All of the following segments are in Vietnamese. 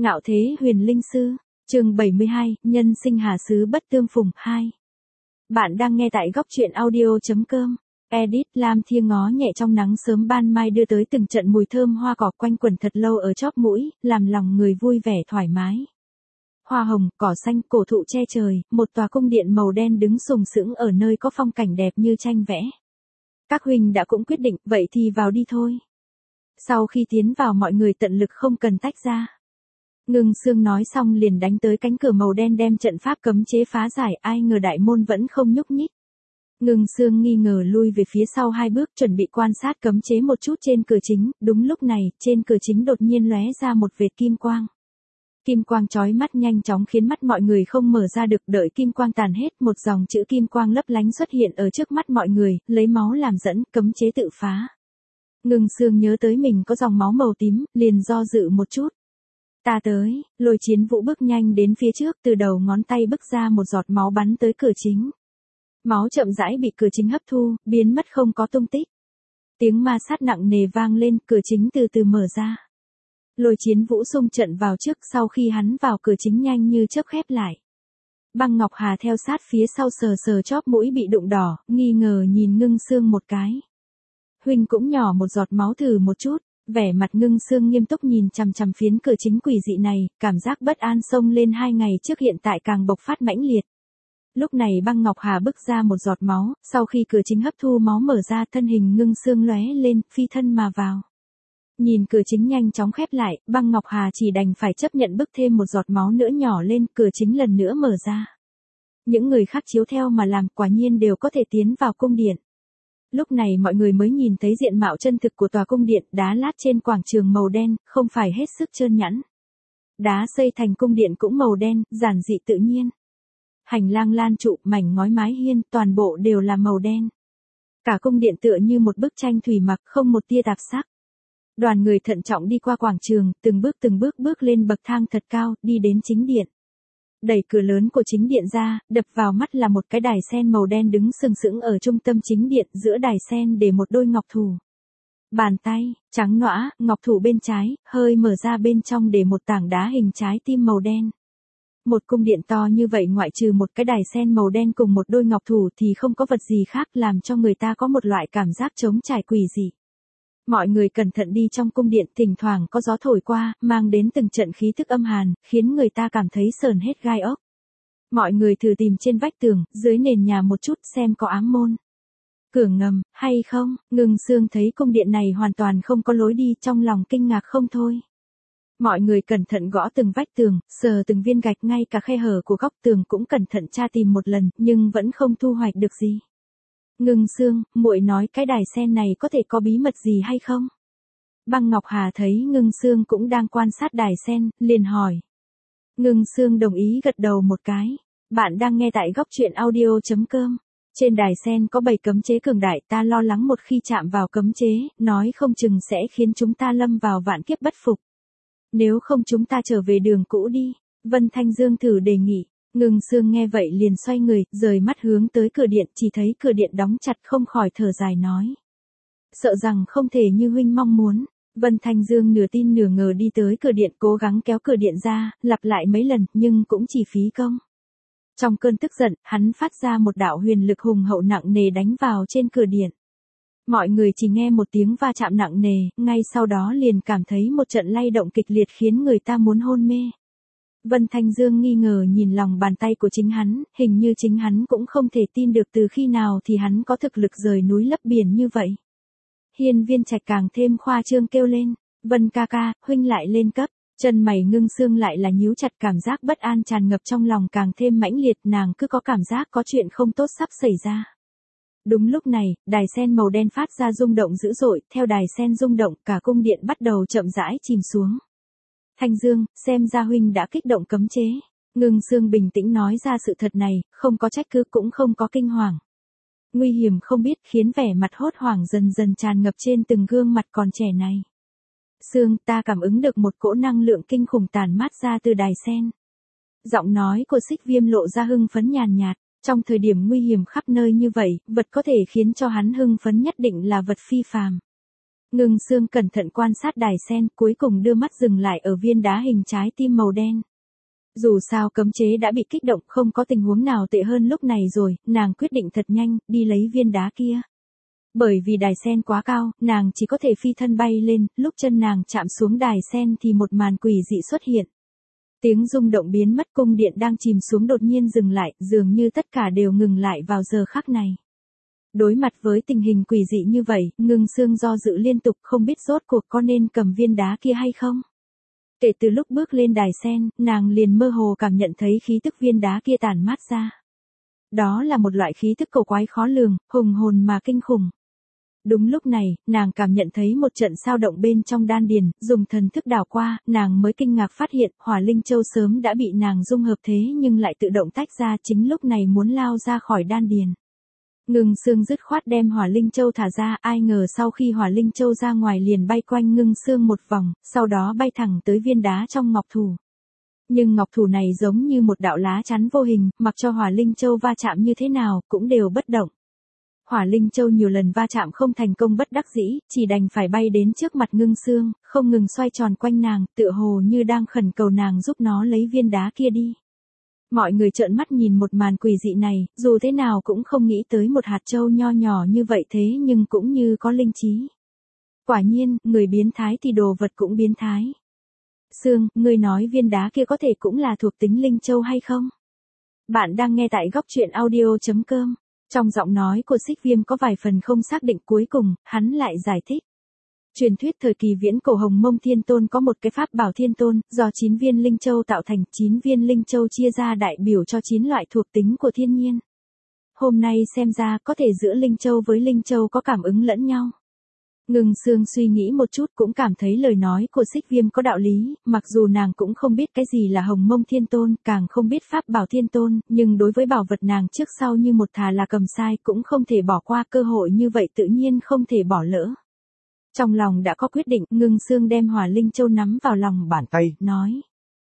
Ngạo thế huyền linh sư, chương 72, nhân sinh hà xứ bất tương phùng 2. Bạn đang nghe tại góc truyện audio.com. Edit Lam Thiêng ngó nhẹ trong nắng sớm ban mai đưa tới từng trận mùi thơm hoa cỏ quanh quẩn thật lâu ở chóp mũi, làm lòng người vui vẻ thoải mái. Hoa hồng, cỏ xanh, cổ thụ che trời, một tòa cung điện màu đen đứng sừng sững ở nơi có phong cảnh đẹp như tranh vẽ. Các huynh đã cũng quyết định, vậy thì vào đi thôi. Sau khi tiến vào mọi người tận lực không cần tách ra. Ngưng Sương nói xong liền đánh tới cánh cửa màu đen đem trận pháp cấm chế phá giải, ai ngờ đại môn vẫn không nhúc nhích. Ngưng Sương nghi ngờ lui về phía sau 2 bước chuẩn bị quan sát cấm chế một chút trên cửa chính, đúng lúc này, trên cửa chính đột nhiên lóe ra một vệt kim quang. Kim quang chói mắt nhanh chóng khiến mắt mọi người không mở ra được, đợi kim quang tàn hết, một dòng chữ kim quang lấp lánh xuất hiện ở trước mắt mọi người, lấy máu làm dẫn, cấm chế tự phá. Ngưng Sương nhớ tới mình có dòng máu màu tím, liền do dự một chút. Ta tới, Lôi Chiến Vũ bước nhanh đến phía trước, từ đầu ngón tay bức ra một giọt máu bắn tới cửa chính. Máu chậm rãi bị cửa chính hấp thu, biến mất không có tung tích. Tiếng ma sát nặng nề vang lên, cửa chính từ từ mở ra. Lôi Chiến Vũ xung trận vào trước, sau khi hắn vào cửa chính nhanh như chớp khép lại. Băng Ngọc Hà theo sát phía sau sờ sờ chóp mũi bị đụng đỏ, nghi ngờ nhìn Ngưng Sương một cái. Huynh cũng nhỏ một giọt máu thử một chút. Vẻ mặt Ngưng Sương nghiêm túc nhìn chằm chằm phiến cửa chính quỷ dị này, cảm giác bất an xông lên 2 ngày trước hiện tại càng bộc phát mãnh liệt. Lúc này Băng Ngọc Hà bức ra một giọt máu, sau khi cửa chính hấp thu máu mở ra, thân hình Ngưng Sương lóe lên, phi thân mà vào. Nhìn cửa chính nhanh chóng khép lại, Băng Ngọc Hà chỉ đành phải chấp nhận bức thêm một giọt máu nữa nhỏ lên, cửa chính lần nữa mở ra. Những người khác chiếu theo mà làm, quả nhiên đều có thể tiến vào cung điện. Lúc này mọi người mới nhìn thấy diện mạo chân thực của tòa cung điện, đá lát trên quảng trường màu đen, không phải hết sức trơn nhẵn. Đá xây thành cung điện cũng màu đen, giản dị tự nhiên. Hành lang lan trụ, mảnh ngói mái hiên, toàn bộ đều là màu đen. Cả cung điện tựa như một bức tranh thủy mặc, không một tia tạp sắc. Đoàn người thận trọng đi qua quảng trường, từng bước bước lên bậc thang thật cao, đi đến chính điện. Đẩy cửa lớn của chính điện ra, đập vào mắt là một cái đài sen màu đen đứng sừng sững ở trung tâm chính điện, giữa đài sen để một đôi ngọc thủ. Bàn tay, trắng nõa, ngọc thủ bên trái, hơi mở ra bên trong để một tảng đá hình trái tim màu đen. Một cung điện to như vậy ngoại trừ một cái đài sen màu đen cùng một đôi ngọc thủ thì không có vật gì khác, làm cho người ta có một loại cảm giác trống trải quỷ dị. Mọi người cẩn thận đi trong cung điện, thỉnh thoảng có gió thổi qua, mang đến từng trận khí thức âm hàn, khiến người ta cảm thấy sờn hết gai ốc. Mọi người thử tìm trên vách tường, dưới nền nhà một chút xem có ám môn, cửa ngầm, hay không. Ngưng Sương thấy cung điện này hoàn toàn không có lối đi, trong lòng kinh ngạc không thôi. Mọi người cẩn thận gõ từng vách tường, sờ từng viên gạch, ngay cả khe hở của góc tường cũng cẩn thận tra tìm một lần, nhưng vẫn không thu hoạch được gì. Ngưng Sương, muội nói cái đài sen này có thể có bí mật gì hay không? Băng Ngọc Hà thấy Ngưng Sương cũng đang quan sát đài sen, liền hỏi. Ngưng Sương đồng ý gật đầu một cái. Bạn đang nghe tại góc truyện audio.com. Trên đài sen có 7 cấm chế cường đại, ta lo lắng một khi chạm vào cấm chế, nói không chừng sẽ khiến chúng ta lâm vào vạn kiếp bất phục. Nếu không chúng ta trở về đường cũ đi, Vân Thanh Dương thử đề nghị. Ngưng Sương nghe vậy liền xoay người, rời mắt hướng tới cửa điện, chỉ thấy cửa điện đóng chặt, không khỏi thở dài nói. Sợ rằng không thể như huynh mong muốn. Vân Thanh Dương nửa tin nửa ngờ đi tới cửa điện, cố gắng kéo cửa điện ra, lặp lại mấy lần, nhưng cũng chỉ phí công. Trong cơn tức giận, hắn phát ra một đạo huyền lực hùng hậu nặng nề đánh vào trên cửa điện. Mọi người chỉ nghe một tiếng va chạm nặng nề, ngay sau đó liền cảm thấy một trận lay động kịch liệt khiến người ta muốn hôn mê. Vân Thanh Dương nghi ngờ nhìn lòng bàn tay của chính hắn, hình như chính hắn cũng không thể tin được từ khi nào thì hắn có thực lực rời núi lấp biển như vậy. Hiên Viên Trạch càng thêm khoa trương kêu lên, Vân ca ca, huynh lại lên cấp. Chân mày Ngưng Sương lại là nhíu chặt, cảm giác bất an tràn ngập trong lòng càng thêm mãnh liệt, nàng cứ có cảm giác có chuyện không tốt sắp xảy ra. Đúng lúc này, đài sen màu đen phát ra rung động dữ dội, theo đài sen rung động, cả cung điện bắt đầu chậm rãi chìm xuống. Thanh Dương, xem ra huynh đã kích động cấm chế. Ngưng Sương bình tĩnh nói ra sự thật này, không có trách cứ cũng không có kinh hoàng. Nguy hiểm không biết khiến vẻ mặt hốt hoảng dần dần tràn ngập trên từng gương mặt còn trẻ này. Sương, ta cảm ứng được một cỗ năng lượng kinh khủng tản mát ra từ đài sen. Giọng nói của Xích Viêm lộ ra hưng phấn nhàn nhạt. Trong thời điểm nguy hiểm khắp nơi như vậy, vật có thể khiến cho hắn hưng phấn nhất định là vật phi phàm. Ngưng Sương cẩn thận quan sát đài sen, cuối cùng đưa mắt dừng lại ở viên đá hình trái tim màu đen. Dù sao cấm chế đã bị kích động, không có tình huống nào tệ hơn lúc này rồi, nàng quyết định thật nhanh, đi lấy viên đá kia. Bởi vì đài sen quá cao, nàng chỉ có thể phi thân bay lên, lúc chân nàng chạm xuống đài sen thì một màn quỷ dị xuất hiện. Tiếng rung động biến mất, cung điện đang chìm xuống đột nhiên dừng lại, dường như tất cả đều ngừng lại vào giờ khắc này. Đối mặt với tình hình quỷ dị như vậy, Ngưng Sương do dự liên tục, không biết rốt cuộc có nên cầm viên đá kia hay không. Kể từ lúc bước lên đài sen, nàng liền mơ hồ cảm nhận thấy khí tức viên đá kia tản mát ra. Đó là một loại khí tức cổ quái khó lường, hùng hồn mà kinh khủng. Đúng lúc này, nàng cảm nhận thấy một trận sao động bên trong đan điền, dùng thần thức đảo qua, nàng mới kinh ngạc phát hiện Hỏa Linh Châu sớm đã bị nàng dung hợp thế nhưng lại tự động tách ra, chính lúc này muốn lao ra khỏi đan điền. Ngưng Sương dứt khoát đem Hỏa Linh Châu thả ra, ai ngờ sau khi Hỏa Linh Châu ra ngoài liền bay quanh Ngưng Sương một vòng, sau đó bay thẳng tới viên đá trong ngọc thủ. Nhưng ngọc thủ này giống như một đạo lá chắn vô hình, mặc cho Hỏa Linh Châu va chạm như thế nào, cũng đều bất động. Hỏa Linh Châu nhiều lần va chạm không thành công, bất đắc dĩ, chỉ đành phải bay đến trước mặt Ngưng Sương, không ngừng xoay tròn quanh nàng, tựa hồ như đang khẩn cầu nàng giúp nó lấy viên đá kia đi. Mọi người trợn mắt nhìn một màn quỷ dị này, dù thế nào cũng không nghĩ tới một hạt châu nho nhỏ như vậy thế nhưng cũng như có linh trí. Quả nhiên, người biến thái thì đồ vật cũng biến thái. Sương, ngươi nói viên đá kia có thể cũng là thuộc tính linh châu hay không? Bạn đang nghe tại góc truyện audio.com. Trong giọng nói của Xích Viêm có vài phần không xác định, cuối cùng, hắn lại giải thích. Truyền thuyết thời kỳ viễn cổ Hồng Mông Thiên Tôn có một cái pháp bảo Thiên Tôn, do 9 viên linh châu tạo thành, 9 viên linh châu chia ra đại biểu cho 9 loại thuộc tính của thiên nhiên. Hôm nay xem ra có thể giữa linh châu với linh châu có cảm ứng lẫn nhau. Ngưng Sương suy nghĩ một chút cũng cảm thấy lời nói của Xích Viêm có đạo lý, mặc dù nàng cũng không biết cái gì là Hồng Mông Thiên Tôn, càng không biết pháp bảo Thiên Tôn, nhưng đối với bảo vật nàng trước sau như một thà là cầm sai cũng không thể bỏ qua, cơ hội như vậy tự nhiên không thể bỏ lỡ. Trong lòng đã có quyết định, Ngưng Sương đem Hỏa Linh Châu nắm vào lòng bàn tay, nói.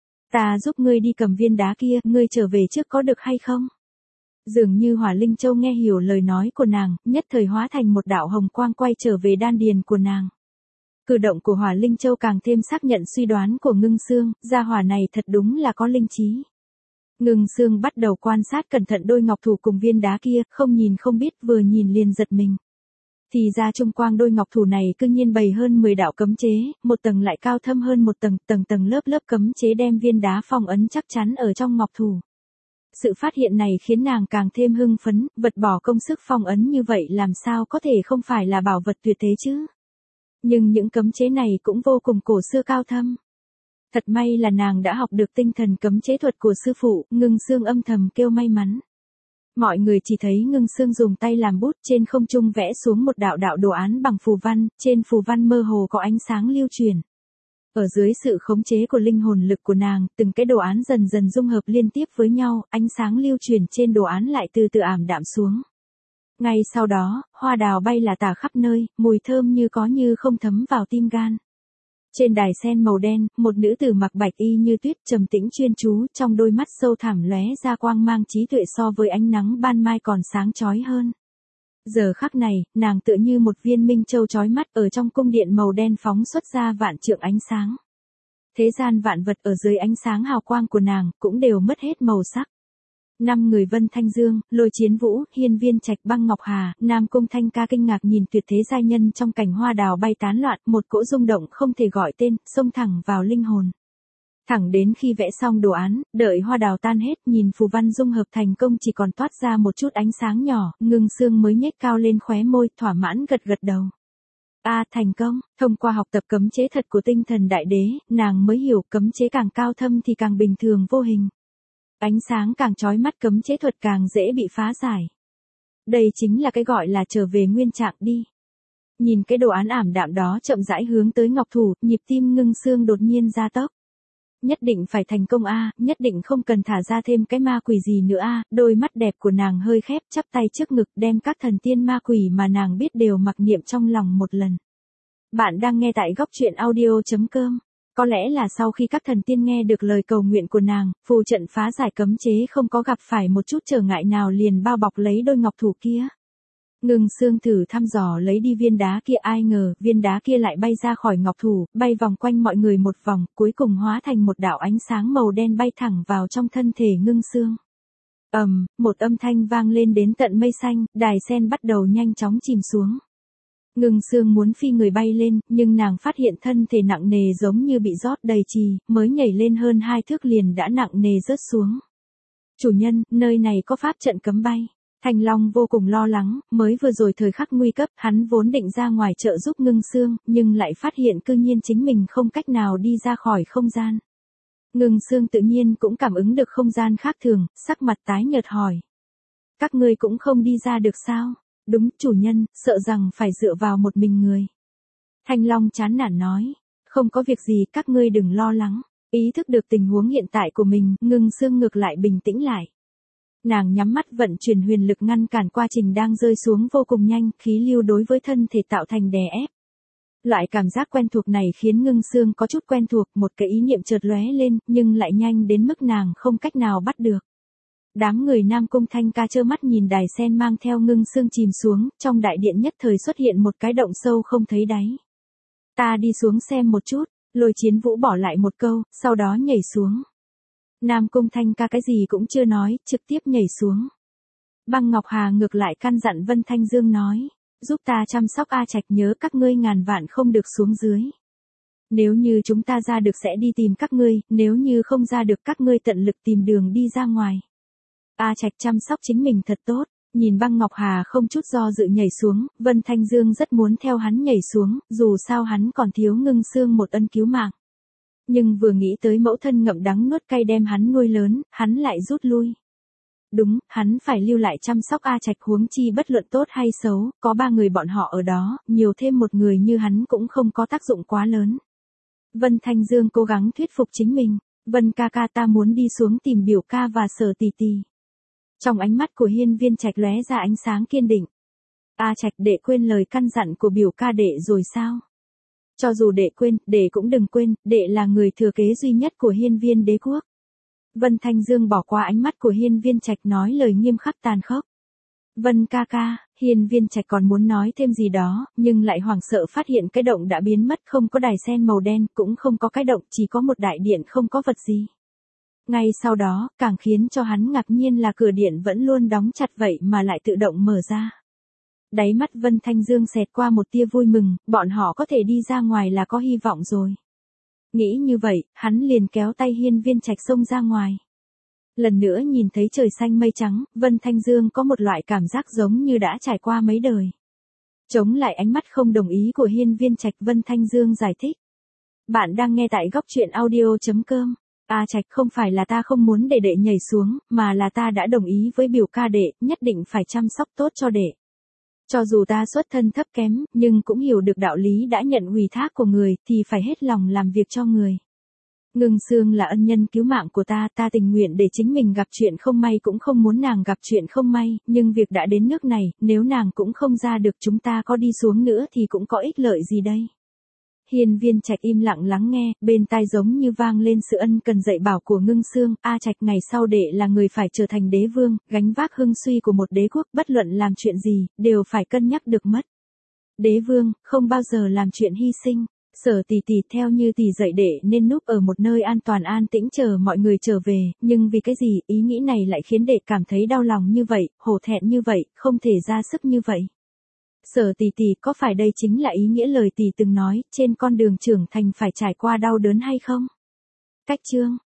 Ta giúp ngươi đi cầm viên đá kia, ngươi trở về trước có được hay không? Dường như Hỏa Linh Châu nghe hiểu lời nói của nàng, nhất thời hóa thành một đạo hồng quang quay trở về đan điền của nàng. Cử động của Hỏa Linh Châu càng thêm xác nhận suy đoán của Ngưng Sương, gia hỏa này thật đúng là có linh trí. Ngưng Sương bắt đầu quan sát cẩn thận đôi ngọc thủ cùng viên đá kia, không nhìn không biết, vừa nhìn liền giật mình. Thì ra trung quang đôi ngọc thủ này cư nhiên bày hơn 10 đạo cấm chế, một tầng lại cao thâm hơn một tầng, tầng tầng lớp lớp cấm chế đem viên đá phong ấn chắc chắn ở trong ngọc thủ. Sự phát hiện này khiến nàng càng thêm hưng phấn, vật bỏ công sức phong ấn như vậy làm sao có thể không phải là bảo vật tuyệt thế chứ. Nhưng những cấm chế này cũng vô cùng cổ xưa cao thâm. Thật may là nàng đã học được tinh thần cấm chế thuật của sư phụ, Ngưng Sương âm thầm kêu may mắn. Mọi người chỉ thấy Ngưng Sương dùng tay làm bút, trên không trung vẽ xuống một đạo đạo đồ án bằng phù văn, trên phù văn mơ hồ có ánh sáng lưu truyền. Ở dưới sự khống chế của linh hồn lực của nàng, từng cái đồ án dần dần dung hợp liên tiếp với nhau, ánh sáng lưu truyền trên đồ án lại từ từ ảm đạm xuống. Ngay sau đó, hoa đào bay là tả khắp nơi, mùi thơm như có như không thấm vào tim gan. Trên đài sen màu đen, một nữ tử mặc bạch y như tuyết, trầm tĩnh chuyên chú, trong đôi mắt sâu thẳm lóe ra quang mang trí tuệ so với ánh nắng ban mai còn sáng chói hơn. Giờ khắc này, nàng tựa như một viên minh châu chói mắt, ở trong cung điện màu đen phóng xuất ra vạn trượng ánh sáng. Thế gian vạn vật ở dưới ánh sáng hào quang của nàng, cũng đều mất hết màu sắc. 5 người Vân Thanh Dương, Lôi Chiến Vũ, Hiên Viên Trạch, Băng Ngọc Hà, Nam Cung Thanh Ca kinh ngạc nhìn tuyệt thế giai nhân trong cảnh hoa đào bay tán loạn, một cỗ rung động không thể gọi tên, xông thẳng vào linh hồn. Thẳng đến khi vẽ xong đồ án, đợi hoa đào tan hết, nhìn phù văn dung hợp thành công chỉ còn toát ra một chút ánh sáng nhỏ, Ngưng Sương mới nhếch cao lên khóe môi, thỏa mãn gật gật đầu. Thành công, thông qua học tập cấm chế thật của tinh thần đại đế, nàng mới hiểu cấm chế càng cao thâm thì càng bình thường vô hình. Ánh sáng càng chói mắt, cấm chế thuật càng dễ bị phá giải. Đây chính là cái gọi là trở về nguyên trạng đi. Nhìn cái đồ án ảm đạm đó chậm rãi hướng tới ngọc thủ, nhịp tim Ngưng Sương đột nhiên gia tốc. Nhất định phải thành công nhất định không cần thả ra thêm cái ma quỷ gì nữa đôi mắt đẹp của nàng hơi khép, chắp tay trước ngực, đem các thần tiên ma quỷ mà nàng biết đều mặc niệm trong lòng một lần. Bạn đang nghe tại góc truyện audio.com. Có lẽ là sau khi các thần tiên nghe được lời cầu nguyện của nàng, phù trận phá giải cấm chế không có gặp phải một chút trở ngại nào liền bao bọc lấy đôi ngọc thủ kia. Ngưng Sương thử thăm dò lấy đi viên đá kia, ai ngờ viên đá kia lại bay ra khỏi ngọc thủ, bay vòng quanh mọi người một vòng, cuối cùng hóa thành một đạo ánh sáng màu đen bay thẳng vào trong thân thể Ngưng Sương. Một âm thanh vang lên đến tận mây xanh, đài sen bắt đầu nhanh chóng chìm xuống. Ngưng Sương muốn phi người bay lên, nhưng nàng phát hiện thân thể nặng nề giống như bị rót đầy trì, mới nhảy lên hơn 2 thước liền đã nặng nề rớt xuống. Chủ nhân, nơi này có pháp trận cấm bay. Thanh Long vô cùng lo lắng, mới vừa rồi thời khắc nguy cấp, hắn vốn định ra ngoài trợ giúp Ngưng Sương, nhưng lại phát hiện cư nhiên chính mình không cách nào đi ra khỏi không gian. Ngưng Sương tự nhiên cũng cảm ứng được không gian khác thường, sắc mặt tái nhợt hỏi. Các ngươi cũng không đi ra được sao? Đúng, chủ nhân, sợ rằng phải dựa vào một mình người. Thanh Long chán nản nói. Không có việc gì, các ngươi đừng lo lắng. Ý thức được tình huống hiện tại của mình, Ngưng Sương ngược lại bình tĩnh lại. Nàng nhắm mắt vận chuyển huyền lực ngăn cản quá trình đang rơi xuống vô cùng nhanh, khí lưu đối với thân thể tạo thành đè ép. Loại cảm giác quen thuộc này khiến Ngưng Sương có chút quen thuộc, một cái ý niệm chợt lóe lên, nhưng lại nhanh đến mức nàng không cách nào bắt được. Đám người Nam Cung Thanh Ca trơ mắt nhìn đài sen mang theo Ngưng Sương chìm xuống, trong đại điện nhất thời xuất hiện một cái động sâu không thấy đáy. Ta đi xuống xem một chút, Lôi Chiến Vũ bỏ lại một câu, sau đó nhảy xuống. Nam Cung Thanh Ca cái gì cũng chưa nói, trực tiếp nhảy xuống. Băng Ngọc Hà ngược lại căn dặn Vân Thanh Dương nói, giúp ta chăm sóc A Trạch, nhớ các ngươi ngàn vạn không được xuống dưới. Nếu như chúng ta ra được sẽ đi tìm các ngươi, nếu như không ra được các ngươi tận lực tìm đường đi ra ngoài. A Trạch chăm sóc chính mình thật tốt, nhìn Băng Ngọc Hà không chút do dự nhảy xuống, Vân Thanh Dương rất muốn theo hắn nhảy xuống, dù sao hắn còn thiếu Ngưng Sương một ân cứu mạng. Nhưng vừa nghĩ tới mẫu thân ngậm đắng nuốt cay đem hắn nuôi lớn, hắn lại rút lui. Đúng, hắn phải lưu lại chăm sóc A Trạch, huống chi bất luận tốt hay xấu, có 3 người bọn họ ở đó, nhiều thêm một người như hắn cũng không có tác dụng quá lớn. Vân Thanh Dương cố gắng thuyết phục chính mình, Vân ca ca, ta muốn đi xuống tìm biểu ca và Sở tỷ tỷ. Trong ánh mắt của Hiên Viên Trạch lóe ra ánh sáng kiên định. A Trạch, đệ quên lời căn dặn của biểu ca đệ rồi sao? Cho dù đệ quên, đệ cũng đừng quên, đệ là người thừa kế duy nhất của Hiên Viên đế quốc. Vân Thanh Dương bỏ qua ánh mắt của Hiên Viên Trạch nói lời nghiêm khắc tàn khốc. Vân ca ca, Hiên Viên Trạch còn muốn nói thêm gì đó, nhưng lại hoảng sợ phát hiện cái động đã biến mất, không có đài sen màu đen, cũng không có cái động, chỉ có một đại điện không có vật gì. Ngay sau đó, càng khiến cho hắn ngạc nhiên là cửa điện vẫn luôn đóng chặt vậy mà lại tự động mở ra. Đáy mắt Vân Thanh Dương xẹt qua một tia vui mừng, bọn họ có thể đi ra ngoài là có hy vọng rồi. Nghĩ như vậy, hắn liền kéo tay Hiên Viên Trạch xông ra ngoài. Lần nữa nhìn thấy trời xanh mây trắng, Vân Thanh Dương có một loại cảm giác giống như đã trải qua mấy đời. Chống lại ánh mắt không đồng ý của Hiên Viên Trạch, Vân Thanh Dương giải thích. Bạn đang nghe tại góc truyện audio.com. A Trạch, không phải là ta không muốn để đệ nhảy xuống, mà là ta đã đồng ý với biểu ca đệ, nhất định phải chăm sóc tốt cho đệ. Cho dù ta xuất thân thấp kém, nhưng cũng hiểu được đạo lý đã nhận ủy thác của người, thì phải hết lòng làm việc cho người. Ngưng Sương là ân nhân cứu mạng của ta, ta tình nguyện để chính mình gặp chuyện không may cũng không muốn nàng gặp chuyện không may, nhưng việc đã đến nước này, nếu nàng cũng không ra được chúng ta có đi xuống nữa thì cũng có ích lợi gì đây. Hiên Viên Trạch im lặng lắng nghe, bên tai giống như vang lên sự ân cần dạy bảo của Ngưng Sương, A Trạch, ngày sau đệ là người phải trở thành đế vương, gánh vác hưng suy của một đế quốc, bất luận làm chuyện gì, đều phải cân nhắc được mất. Đế vương, không bao giờ làm chuyện hy sinh. Sở tỷ tỷ theo như tỷ dạy đệ nên núp ở một nơi an toàn an tĩnh chờ mọi người trở về, nhưng vì cái gì, ý nghĩ này lại khiến đệ cảm thấy đau lòng như vậy, hổ thẹn như vậy, không thể ra sức như vậy. Sở tỷ tỷ, có phải đây chính là ý nghĩa lời tỷ từng nói, trên con đường trưởng thành phải trải qua đau đớn hay không? Cách chương